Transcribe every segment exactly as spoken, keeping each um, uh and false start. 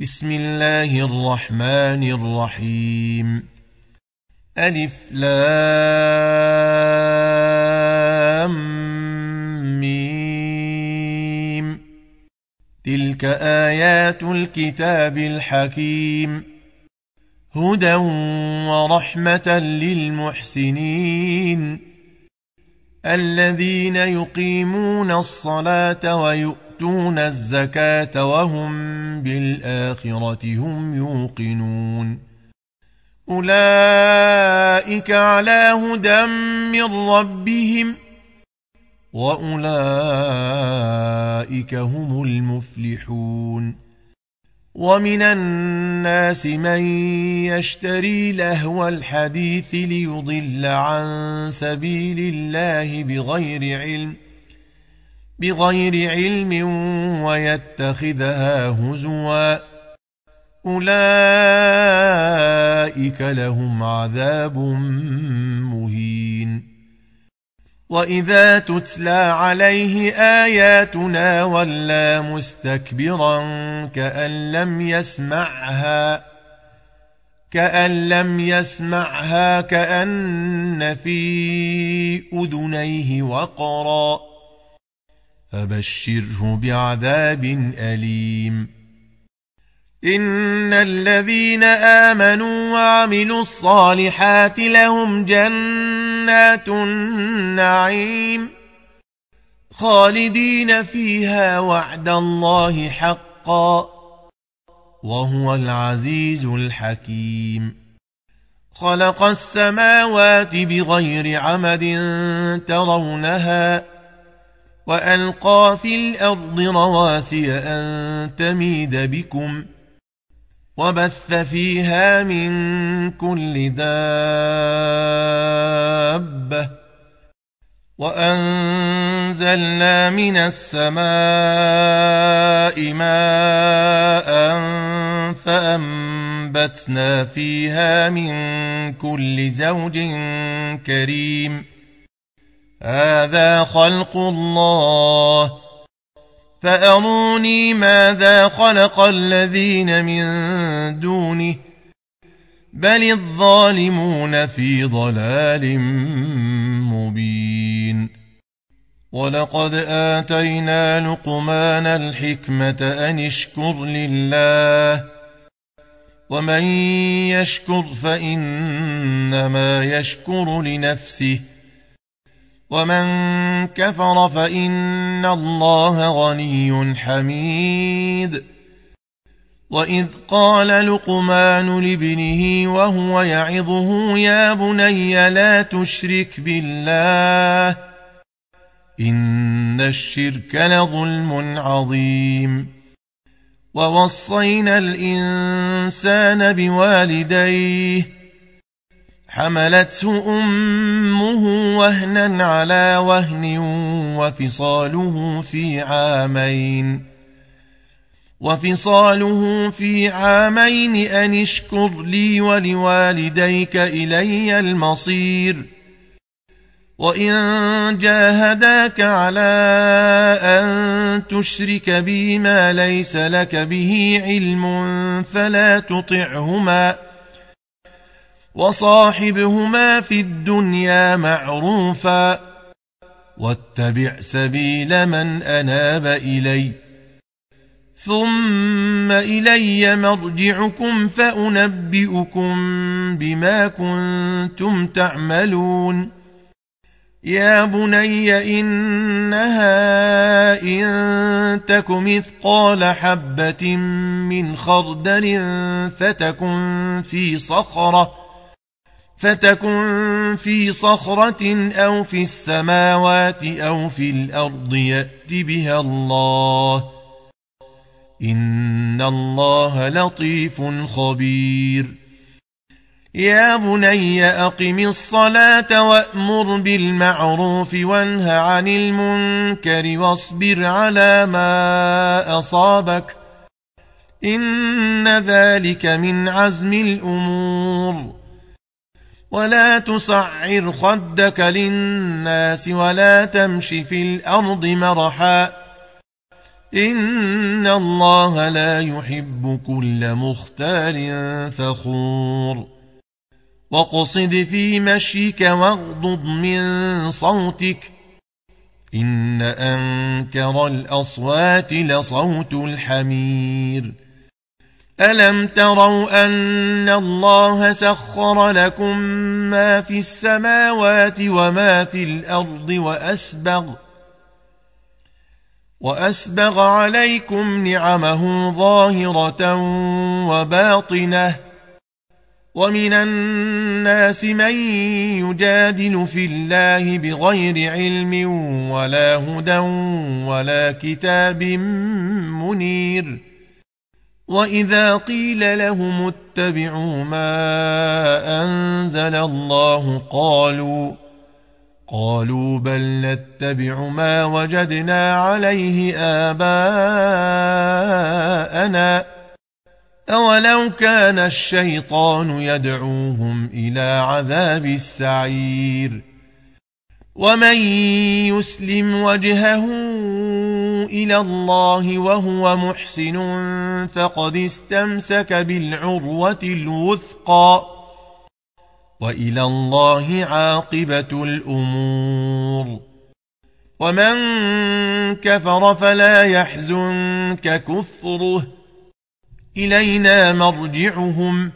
بسم الله الرحمن الرحيم. ألف لام ميم. تلك آيات الكتاب الحكيم، هدى ورحمة للمحسنين الذين يقيمون الصلاة ويؤتون الزكاة وهم بالآخرة هم يوقنون. أولئك على هدى من ربهم وأولئك هم المفلحون. ومن الناس من يشتري لهو الحديث ليضل عن سبيل الله بغير علم بغير علم ويتخذها هزوا، أولئك لهم عذاب مهين. وإذا تتلى عليه آياتنا ولى مستكبرا كأن لم يسمعها كأن لم يسمعها كأن في أذنيه وقرا، فبشره بعذاب أليم. إن الذين آمنوا وعملوا الصالحات لهم جنات النعيم خالدين فيها وعد الله حقا وهو العزيز الحكيم. خلق السماوات بغير عمد ترونها وألقى في الأرض رواسي أن تميد بكم وبث فيها من كل دابة وأنزلنا من السماء ماء فأنبتنا فيها من كل زوج كريم. هذا خلق الله فأروني ماذا خلق الذين من دونه بل الظالمون في ضلال مبين. ولقد آتينا لقمان الحكمة أن اشكر لله ومن يشكر فإنما يشكر لنفسه ومن كفر فإن الله غني حميد. وإذ قال لقمان لابنه وهو يعظه يا بني لا تشرك بالله إن الشرك لظلم عظيم. ووصينا الإنسان بوالديه حملته أمه وهنا على وهن وفصاله في عامين وفصاله في عامين أن اشكر لي ولوالديك إلي المصير. وإن جاهداك على أن تشرك بي ما ليس لك به علم فلا تطعهما وصاحبهما في الدنيا معروفا واتبع سبيل من أناب إلي ثم إلي مرجعكم فأنبئكم بما كنتم تعملون. يا بني إنها إن تك مثقال حبة من خردل فتكن في صخرة فتكن في صخرة أو في السماوات أو في الأرض يأت بها الله إن الله لطيف خبير. يا بني أقم الصلاة وأمر بالمعروف وانه عن المنكر واصبر على ما أصابك إن ذلك من عزم الأمور. ولا تصعر خدك للناس ولا تمش في الأرض مرحا إن الله لا يحب كل مختال فخور واقصد في مشيك واغضض من صوتك إن أنكر الأصوات لصوت الحمير ألم تروا أن الله سخر لكم ما في السماوات وما في الأرض وأسبغ وأسبغ عليكم نعمه ظاهرة وباطنة ومن الناس من يجادل في الله بغير علم ولا هدى ولا كتاب منير وإذا قيل لهم اتبعوا ما أنزل الله قالوا قالوا بل نتبع ما وجدنا عليه آباءنا أولو كان الشيطان يدعوهم إلى عذاب السعير ومن يسلم وجهه إلى الله وهو محسن فقد استمسك بالعروة الوثقى وإلى الله عاقبة الأمور ومن كفر فلا يحزنك كفره إلينا مرجعهم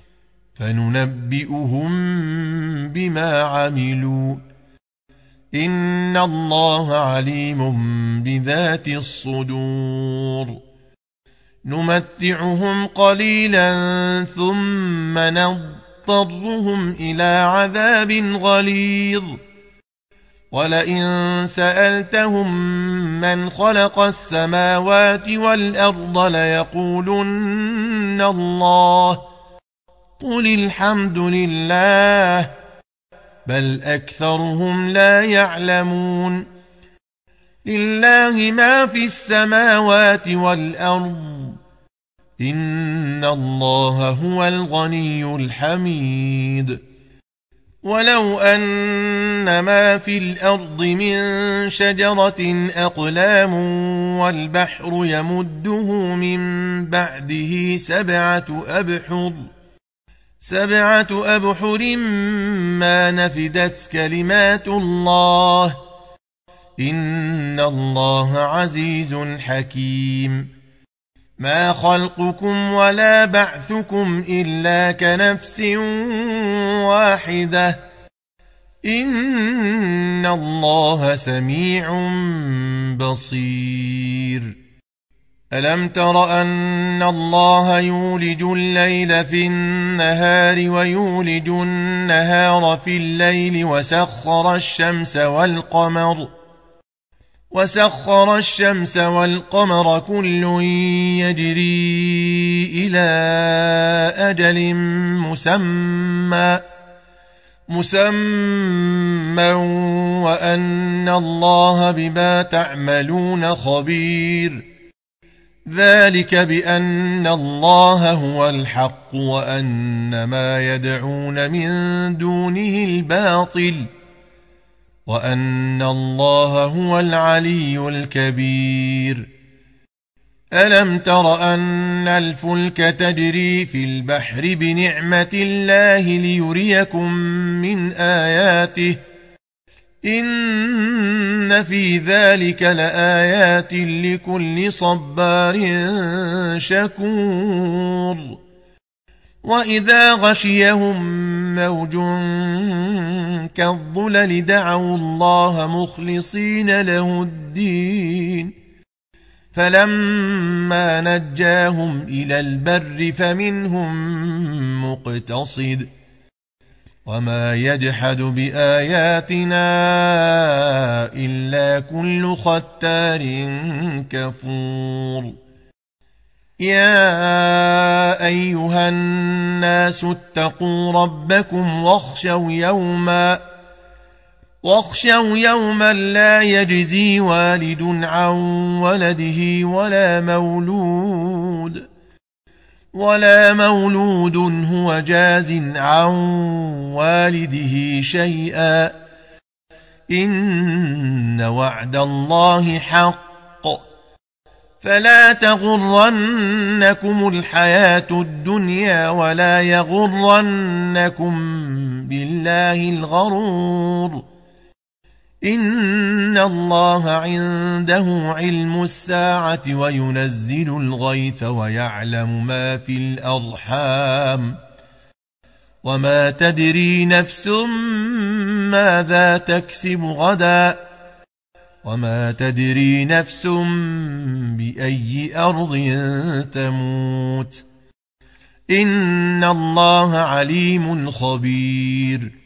فننبئهم بما عملوا إن الله عليم بذات الصدور نمتعهم قليلا ثم نضطرهم إلى عذاب غليظ ولئن سألتهم من خلق السماوات والأرض ليقولن الله قل الحمد لله بل أكثرهم لا يعلمون لله ما في السماوات والأرض إن الله هو الغني الحميد ولو أن ما في الأرض من شجرة أقلام والبحر يمده من بعده سبعة أبحر سبعة أبحر ما نفدت كلمات الله إن الله عزيز حكيم ما خلقكم ولا بعثكم إلا كنفس واحدة إن الله سميع بصير ألم تر أن الله يولج الليل في النهار ويولج النهار في الليل وسخر الشمس والقمر وسخر الشمس والقمر كل يجري إلى أجل مسمى مسمى وأن الله بما تعملون خبير ذلك بأن الله هو الحق وأن ما يدعون من دونه الباطل وأن الله هو العلي الكبير ألم تر أن الفلك تجري في البحر بنعمة الله ليريكم من آياته إن في ذلك لآيات لكل صبار شكور وإذا غشيهم موج كالظلل دعوا الله مخلصين له الدين فلما نجاهم إلى البر فمنهم مقتصد وما يجحد بآياتنا إلا كل ختار كفور يا أيها الناس اتقوا ربكم واخشوا يوما واخشوا يوما لا يجزي والد عن ولده ولا مولود ولا مولود هو جاز عن والده شيئا إن وعد الله حق فلا تغرنكم الحياة الدنيا ولا يغرنكم بالله الغرور إن الله عنده علم الساعة وينزل الغيث ويعلم ما في الأرحام وما تدري نفس ماذا تكسب غدا وما تدري نفس بأي أرض تموت إن الله عليم خبير